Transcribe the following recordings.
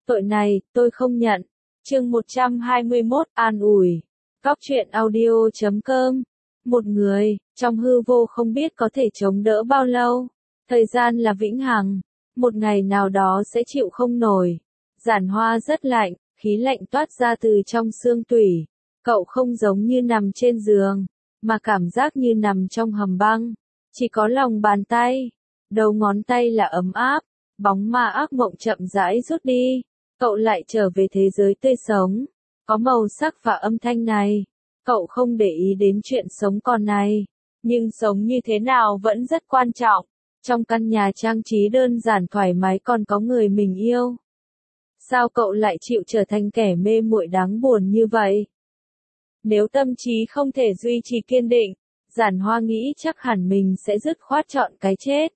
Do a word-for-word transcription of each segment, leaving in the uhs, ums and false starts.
Tội này, tôi không nhận. Chương một trăm hai mươi mốt, an ủi. Cóc truyện audio chấm com. Một người, trong hư vô không biết có thể chống đỡ bao lâu. Thời gian là vĩnh hằng. Một ngày nào đó sẽ chịu không nổi. Giản Hoa rất lạnh, khí lạnh toát ra từ trong xương tủy. Cậu không giống như nằm trên giường, mà cảm giác như nằm trong hầm băng. Chỉ có lòng bàn tay, đầu ngón tay là ấm áp. Bóng ma ác mộng chậm rãi rút đi. Cậu lại trở về thế giới tươi sống, có màu sắc và âm thanh này. Cậu không để ý đến chuyện sống còn này, nhưng sống như thế nào vẫn rất quan trọng. Trong căn nhà trang trí đơn giản thoải mái còn có người mình yêu. Sao cậu lại chịu trở thành kẻ mê muội đáng buồn như vậy? Nếu tâm trí không thể duy trì kiên định, Giản Hoa nghĩ chắc hẳn mình sẽ dứt khoát chọn cái chết.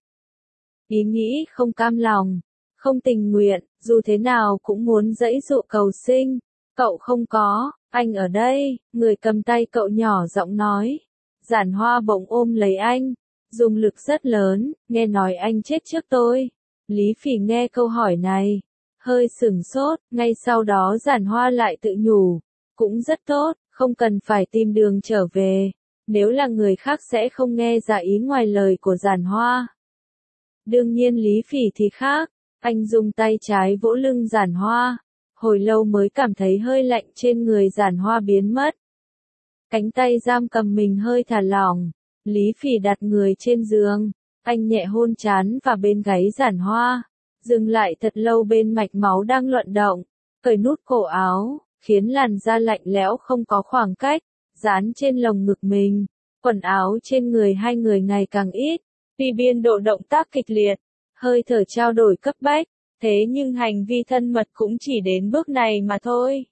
Ý nghĩ không cam lòng, không tình nguyện, dù thế nào cũng muốn giãy giụa cầu sinh. Cậu không có, anh ở đây, người cầm tay cậu nhỏ giọng nói. Giản Hoa bỗng ôm lấy anh, dùng lực rất lớn, nghe nói anh chết trước tôi. Lý Phỉ nghe câu hỏi này, hơi sửng sốt, ngay sau đó Giản Hoa lại tự nhủ, cũng rất tốt, không cần phải tìm đường trở về. Nếu là người khác sẽ không nghe ra ý ngoài lời của Giản Hoa. Đương nhiên Lý Phỉ thì khác, anh dùng tay trái vỗ lưng Giản Hoa, hồi lâu mới cảm thấy hơi lạnh trên người Giản Hoa biến mất. Cánh tay giam cầm mình hơi thả lỏng, Lý Phỉ đặt người trên giường, anh nhẹ hôn trán và bên gáy Giản Hoa, dừng lại thật lâu bên mạch máu đang luận động, cởi nút cổ áo, khiến làn da lạnh lẽo không có khoảng cách, dán trên lồng ngực mình, quần áo trên người hai người ngày càng ít. Vì biên độ động tác kịch liệt, hơi thở trao đổi cấp bách, thế nhưng hành vi thân mật cũng chỉ đến bước này mà thôi.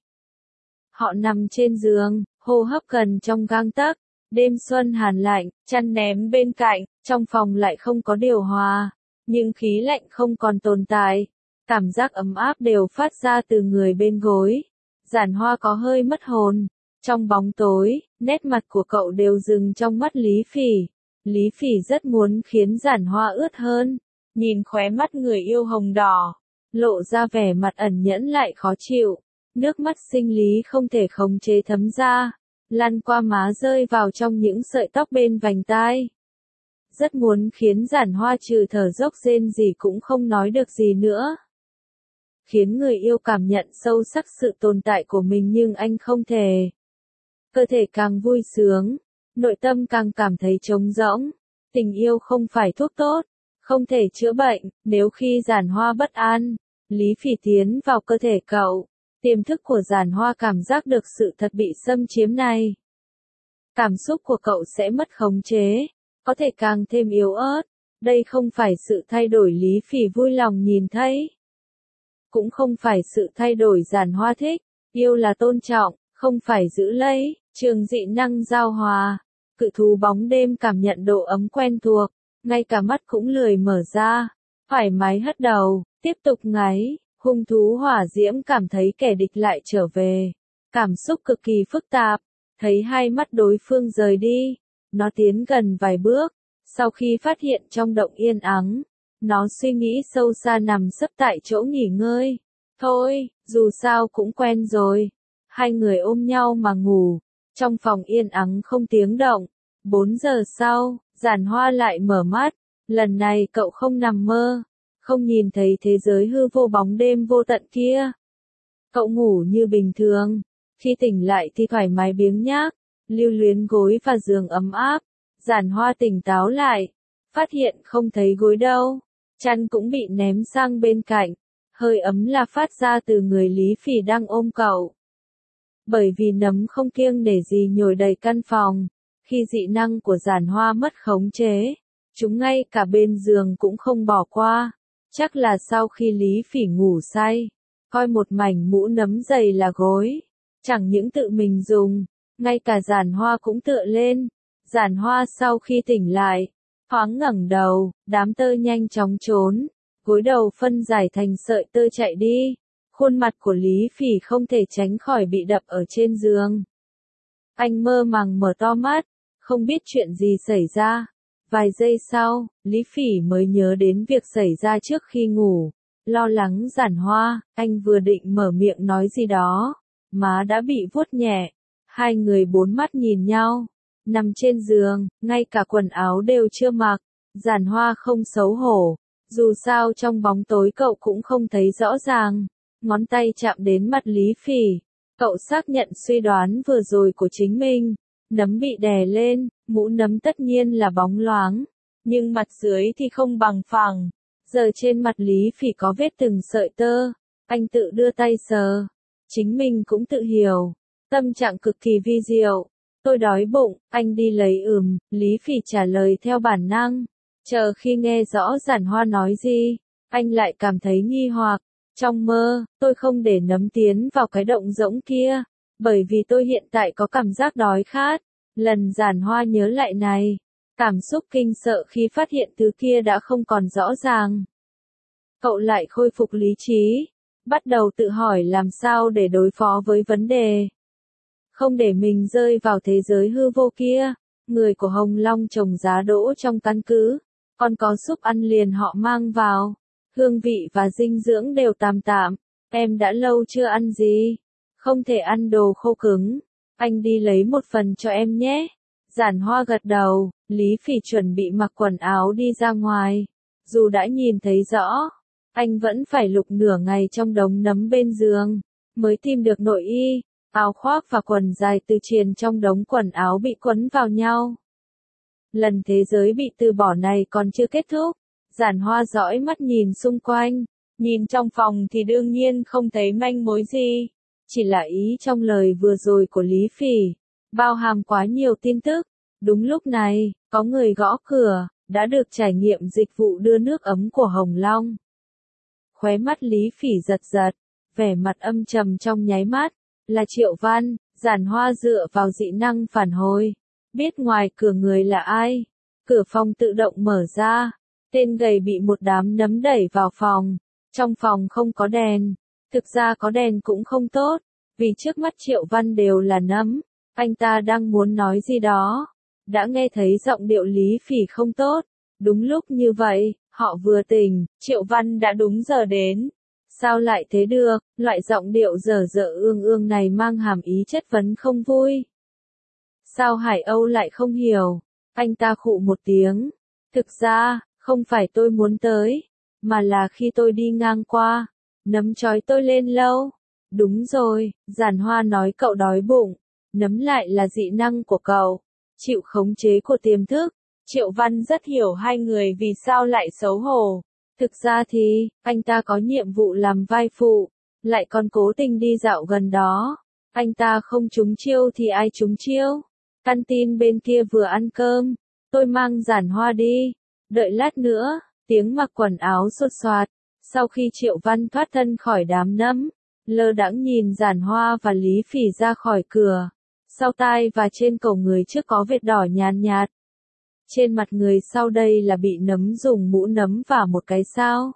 Họ nằm trên giường, hô hấp gần trong gang tấc, đêm xuân hàn lạnh, chăn ném bên cạnh, trong phòng lại không có điều hòa, nhưng khí lạnh không còn tồn tại, cảm giác ấm áp đều phát ra từ người bên gối. Giản Hoa có hơi mất hồn, trong bóng tối, nét mặt của cậu đều dừng trong mắt Lý Phỉ. Lý Phỉ rất muốn khiến Giản Hoa ướt hơn, nhìn khóe mắt người yêu hồng đỏ, lộ ra vẻ mặt ẩn nhẫn lại khó chịu, nước mắt sinh lý không thể khống chế thấm ra, lăn qua má rơi vào trong những sợi tóc bên vành tai. Rất muốn khiến Giản Hoa trừ thở dốc rên gì cũng không nói được gì nữa. Khiến người yêu cảm nhận sâu sắc sự tồn tại của mình nhưng anh không thể. Cơ thể càng vui sướng, nội tâm càng cảm thấy trống rỗng. Tình yêu không phải thuốc tốt, không thể chữa bệnh. Nếu khi Giản Hoa bất an, Lý Phỉ tiến vào cơ thể cậu, tiềm thức của Giản Hoa cảm giác được sự thật bị xâm chiếm này. Cảm xúc của cậu sẽ mất khống chế, có thể càng thêm yếu ớt. Đây không phải sự thay đổi Lý Phỉ vui lòng nhìn thấy. Cũng không phải sự thay đổi Giản Hoa thích. Yêu là tôn trọng, không phải giữ lấy. Trường dị năng giao hòa. Cự thú bóng đêm cảm nhận độ ấm quen thuộc, ngay cả mắt cũng lười mở ra, thoải mái hất đầu, tiếp tục ngáy. Hung thú hỏa diễm cảm thấy kẻ địch lại trở về, cảm xúc cực kỳ phức tạp, thấy hai mắt đối phương rời đi, nó tiến gần vài bước, sau khi phát hiện trong động yên ắng, nó suy nghĩ sâu xa nằm sấp tại chỗ nghỉ ngơi. Thôi, dù sao cũng quen rồi. Hai người ôm nhau mà ngủ. Trong phòng yên ắng không tiếng động. Bốn giờ sau, Giản Hoa lại mở mắt. Lần này cậu không nằm mơ, không nhìn thấy thế giới hư vô bóng đêm vô tận kia. Cậu ngủ như bình thường. Khi tỉnh lại thì thoải mái biếng nhác, lưu luyến gối và giường ấm áp. Giản Hoa tỉnh táo lại, phát hiện không thấy gối đâu. Chăn cũng bị ném sang bên cạnh. Hơi ấm là phát ra từ người Lý Phỉ đang ôm cậu. Bởi vì nấm không kiêng nể gì nhồi đầy căn phòng, khi dị năng của Giản Hoa mất khống chế, chúng ngay cả bên giường cũng không bỏ qua. Chắc là sau khi Lý Phỉ ngủ say, coi một mảnh mũ nấm dày là gối, chẳng những tự mình dùng, ngay cả Giản Hoa cũng tựa lên. Giản Hoa sau khi tỉnh lại, thoáng ngẩng đầu, đám tơ nhanh chóng trốn, gối đầu phân giải thành sợi tơ chạy đi. Khuôn mặt của Lý Phỉ không thể tránh khỏi bị đập ở trên giường. Anh mơ màng mở to mắt, không biết chuyện gì xảy ra. Vài giây sau, Lý Phỉ mới nhớ đến việc xảy ra trước khi ngủ, lo lắng Giản Hoa, anh vừa định mở miệng nói gì đó, má đã bị vuốt nhẹ. Hai người bốn mắt nhìn nhau, nằm trên giường, ngay cả quần áo đều chưa mặc. Giản Hoa không xấu hổ, dù sao trong bóng tối cậu cũng không thấy rõ ràng. Ngón tay chạm đến mặt Lý Phỉ, cậu xác nhận suy đoán vừa rồi của chính mình. Nấm bị đè lên, mũ nấm tất nhiên là bóng loáng, nhưng mặt dưới thì không bằng phẳng. Giờ trên mặt Lý Phỉ có vết từng sợi tơ, anh tự đưa tay sờ. Chính mình cũng tự hiểu, tâm trạng cực kỳ vi diệu. Tôi đói bụng, anh đi lấy ừm, Lý Phỉ trả lời theo bản năng. Chờ khi nghe rõ Giản Hoa nói gì, anh lại cảm thấy nghi hoặc. Trong mơ, tôi không để nấm tiến vào cái động rỗng kia, bởi vì tôi hiện tại có cảm giác đói khát. Lần Giản Hoa nhớ lại này, cảm xúc kinh sợ khi phát hiện thứ kia đã không còn rõ ràng. Cậu lại khôi phục lý trí, bắt đầu tự hỏi làm sao để đối phó với vấn đề. Không để mình rơi vào thế giới hư vô kia. Người của Hồng Long trồng giá đỗ trong căn cứ, còn có súp ăn liền họ mang vào. Hương vị và dinh dưỡng đều tạm tạm. Em đã lâu chưa ăn gì, không thể ăn đồ khô cứng. Anh đi lấy một phần cho em nhé. Giản Hoa gật đầu, Lý Phỉ chuẩn bị mặc quần áo đi ra ngoài. Dù đã nhìn thấy rõ, anh vẫn phải lục nửa ngày trong đống nấm bên giường, mới tìm được nội y, áo khoác và quần dài từ triền trong đống quần áo bị quấn vào nhau. Lần thế giới bị từ bỏ này còn chưa kết thúc. Giản Hoa dõi mắt nhìn xung quanh, nhìn trong phòng thì đương nhiên không thấy manh mối gì. Chỉ là ý trong lời vừa rồi của Lý Phỉ, bao hàm quá nhiều tin tức. Đúng lúc này, có người gõ cửa, đã được trải nghiệm dịch vụ đưa nước ấm của Hồng Long. Khóe mắt Lý Phỉ giật giật, vẻ mặt âm trầm trong nháy mắt, là Triệu Văn. Giản Hoa dựa vào dị năng phản hồi, biết ngoài cửa người là ai. Cửa phòng tự động mở ra, tên gầy bị một đám nấm đẩy vào phòng. Trong phòng không có đèn, thực ra có đèn cũng không tốt, vì trước mắt Triệu Văn đều là nấm. Anh ta đang muốn nói gì đó, đã nghe thấy giọng điệu Lý Phỉ không tốt. Đúng lúc như vậy, họ vừa tỉnh, Triệu Văn đã đúng giờ đến. Sao lại thế được, loại giọng điệu dở dở ương ương này mang hàm ý chất vấn không vui. Sao Hải Âu lại không hiểu, anh ta khụ một tiếng. Thực ra, không phải tôi muốn tới, mà là khi tôi đi ngang qua, nấm trói tôi lên lâu. Đúng rồi, Giản Hoa nói cậu đói bụng, nấm lại là dị năng của cậu, chịu khống chế của tiềm thức. Triệu Văn rất hiểu hai người vì sao lại xấu hổ. Thực ra thì, anh ta có nhiệm vụ làm vai phụ, lại còn cố tình đi dạo gần đó. Anh ta không trúng chiêu thì ai trúng chiêu? Căn tin bên kia vừa ăn cơm, tôi mang Giản Hoa đi. Đợi lát nữa, tiếng mặc quần áo sột soạt. Sau khi Triệu Văn thoát thân khỏi đám nấm, lơ đãng nhìn Giản Hoa và Lý Phỉ ra khỏi cửa. Sau tai và trên cổ người trước có vệt đỏ nhàn nhạt. Trên mặt người sau đây là bị nấm dùng mũ nấm và một cái sao.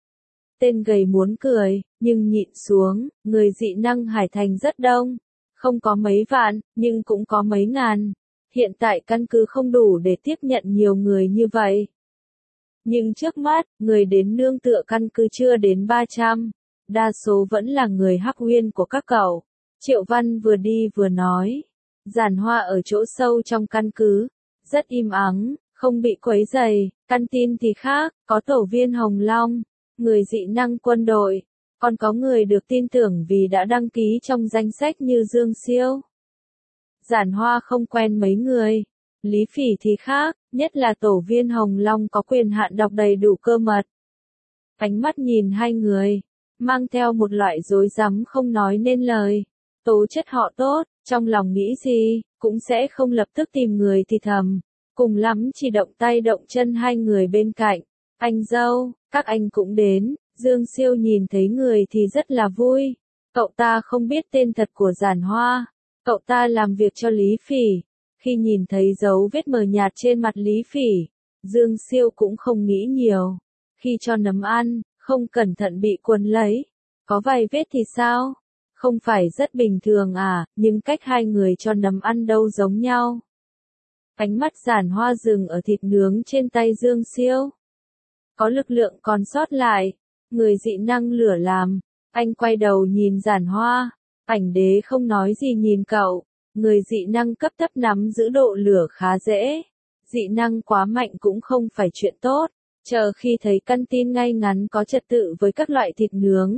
Tên gầy muốn cười, nhưng nhịn xuống. Người dị năng Hải Thành rất đông, không có mấy vạn, nhưng cũng có mấy ngàn. Hiện tại căn cứ không đủ để tiếp nhận nhiều người như vậy. Nhưng trước mắt, người đến nương tựa căn cứ chưa đến ba trăm. Đa số vẫn là người Hắc Uyên của các cậu. Triệu Văn vừa đi vừa nói. Giản Hoa ở chỗ sâu trong căn cứ, rất im ắng, không bị quấy rầy. Căn tin thì khác, có tổ viên Hồng Long, người dị năng quân đội, còn có người được tin tưởng vì đã đăng ký trong danh sách như Dương Siêu. Giản Hoa không quen mấy người. Lý Phỉ thì khác, nhất là tổ viên Hồng Long có quyền hạn đọc đầy đủ cơ mật. Ánh mắt nhìn hai người, mang theo một loại rối rắm không nói nên lời. Tố chất họ tốt, trong lòng nghĩ gì, cũng sẽ không lập tức tìm người thì thầm. Cùng lắm chỉ động tay động chân hai người bên cạnh. Anh dâu, các anh cũng đến. Dương Siêu nhìn thấy người thì rất là vui. Cậu ta không biết tên thật của Giản Hoa. Cậu ta làm việc cho Lý Phỉ. Khi nhìn thấy dấu vết mờ nhạt trên mặt Lý Phỉ, Dương Siêu cũng không nghĩ nhiều. Khi cho nấm ăn, không cẩn thận bị quấn lấy. Có vài vết thì sao? Không phải rất bình thường à, nhưng cách hai người cho nấm ăn đâu giống nhau. Ánh mắt Giản Hoa dừng ở thịt nướng trên tay Dương Siêu. Có lực lượng còn sót lại. Người dị năng lửa làm. Anh quay đầu nhìn Giản Hoa. Ảnh đế không nói gì nhìn cậu. Người dị năng cấp thấp nắm giữ độ lửa khá dễ. Dị năng quá mạnh cũng không phải chuyện tốt. Chờ khi thấy căn tin ngay ngắn có trật tự với các loại thịt nướng.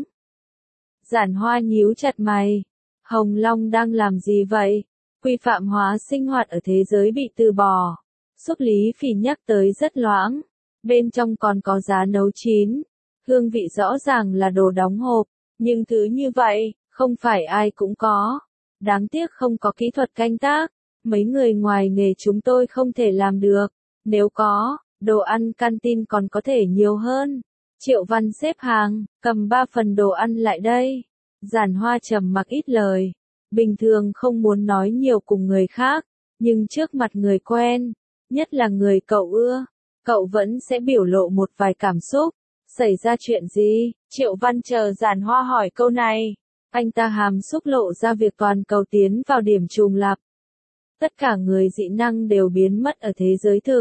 Giản Hoa nhíu chặt mày. Hồng Long đang làm gì vậy? Quy phạm hóa sinh hoạt ở thế giới bị từ bỏ. Xúc Lý Phỉ nhắc tới rất loãng. Bên trong còn có giá nấu chín. Hương vị rõ ràng là đồ đóng hộp. Nhưng thứ như vậy, không phải ai cũng có. Đáng tiếc không có kỹ thuật canh tác. Mấy người ngoài nghề chúng tôi không thể làm được. Nếu có, đồ ăn canteen còn có thể nhiều hơn. Triệu Văn xếp hàng, cầm ba phần đồ ăn lại đây. Giản Hoa trầm mặc ít lời. Bình thường không muốn nói nhiều cùng người khác. Nhưng trước mặt người quen, nhất là người cậu ưa, cậu vẫn sẽ biểu lộ một vài cảm xúc. Xảy ra chuyện gì? Triệu Văn chờ Giản Hoa hỏi câu này. Anh ta hàm xúc lộ ra việc toàn cầu tiến vào điểm trùng lặp. Tất cả người dị năng đều biến mất ở thế giới thực.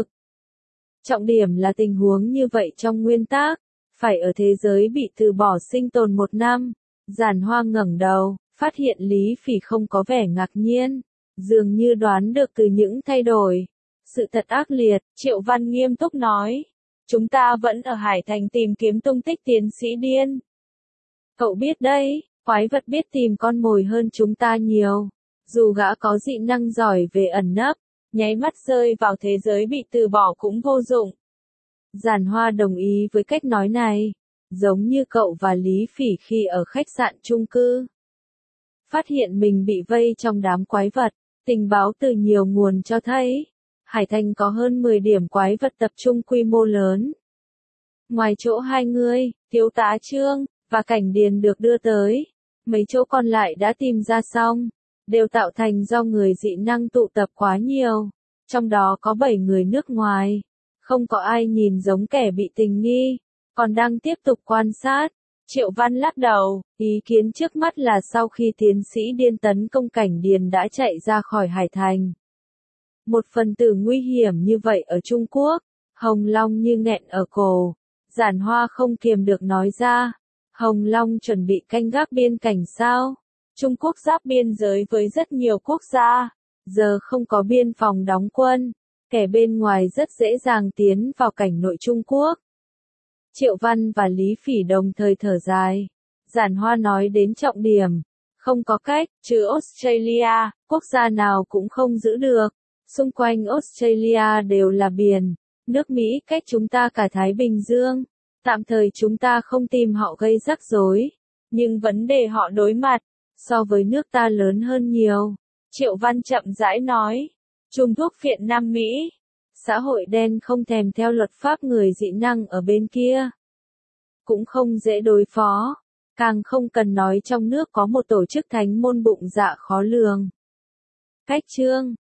Trọng điểm là tình huống như vậy trong nguyên tắc, phải ở thế giới bị từ bỏ sinh tồn một năm. Giản Hoa ngẩng đầu, phát hiện Lý Phỉ không có vẻ ngạc nhiên, dường như đoán được từ những thay đổi. Sự thật ác liệt, Triệu Văn nghiêm túc nói. Chúng ta vẫn ở Hải Thành tìm kiếm tung tích tiến sĩ điên. Cậu biết đấy, quái vật biết tìm con mồi hơn chúng ta nhiều. Dù gã có dị năng giỏi về ẩn nấp, nháy mắt rơi vào thế giới bị từ bỏ cũng vô dụng. Giản Hoa đồng ý với cách nói này, giống như cậu và Lý Phỉ khi ở khách sạn chung cư. Phát hiện mình bị vây trong đám quái vật, tình báo từ nhiều nguồn cho thấy, Hải Thành có hơn mười điểm quái vật tập trung quy mô lớn. Ngoài chỗ hai người, thiếu tá Trương, và Cảnh Điền được đưa tới, mấy chỗ còn lại đã tìm ra xong, đều tạo thành do người dị năng tụ tập quá nhiều, trong đó có bảy người nước ngoài, không có ai nhìn giống kẻ bị tình nghi, còn đang tiếp tục quan sát. Triệu Văn lắc đầu, ý kiến trước mắt là sau khi tiến sĩ điên tấn công Cảnh Điền đã chạy ra khỏi Hải Thành. Một phần tử nguy hiểm như vậy ở Trung Quốc, Hồng Long như nghẹn ở cổ. Giản Hoa không kiềm được nói ra, Hồng Long chuẩn bị canh gác biên cảnh sao? Trung Quốc giáp biên giới với rất nhiều quốc gia, giờ không có biên phòng đóng quân, kẻ bên ngoài rất dễ dàng tiến vào cảnh nội Trung Quốc. Triệu Văn và Lý Phỉ đồng thời thở dài. Giản Hoa nói đến trọng điểm, không có cách, trừ Australia, quốc gia nào cũng không giữ được. Xung quanh Australia đều là biển, nước Mỹ cách chúng ta cả Thái Bình Dương. Tạm thời chúng ta không tìm họ gây rắc rối, nhưng vấn đề họ đối mặt, so với nước ta lớn hơn nhiều. Triệu Văn chậm rãi nói, chùm thuốc phiện Nam Mỹ, xã hội đen không thèm theo luật pháp người dị năng ở bên kia. Cũng không dễ đối phó, càng không cần nói trong nước có một tổ chức thánh môn bụng dạ khó lường. Cách Trương,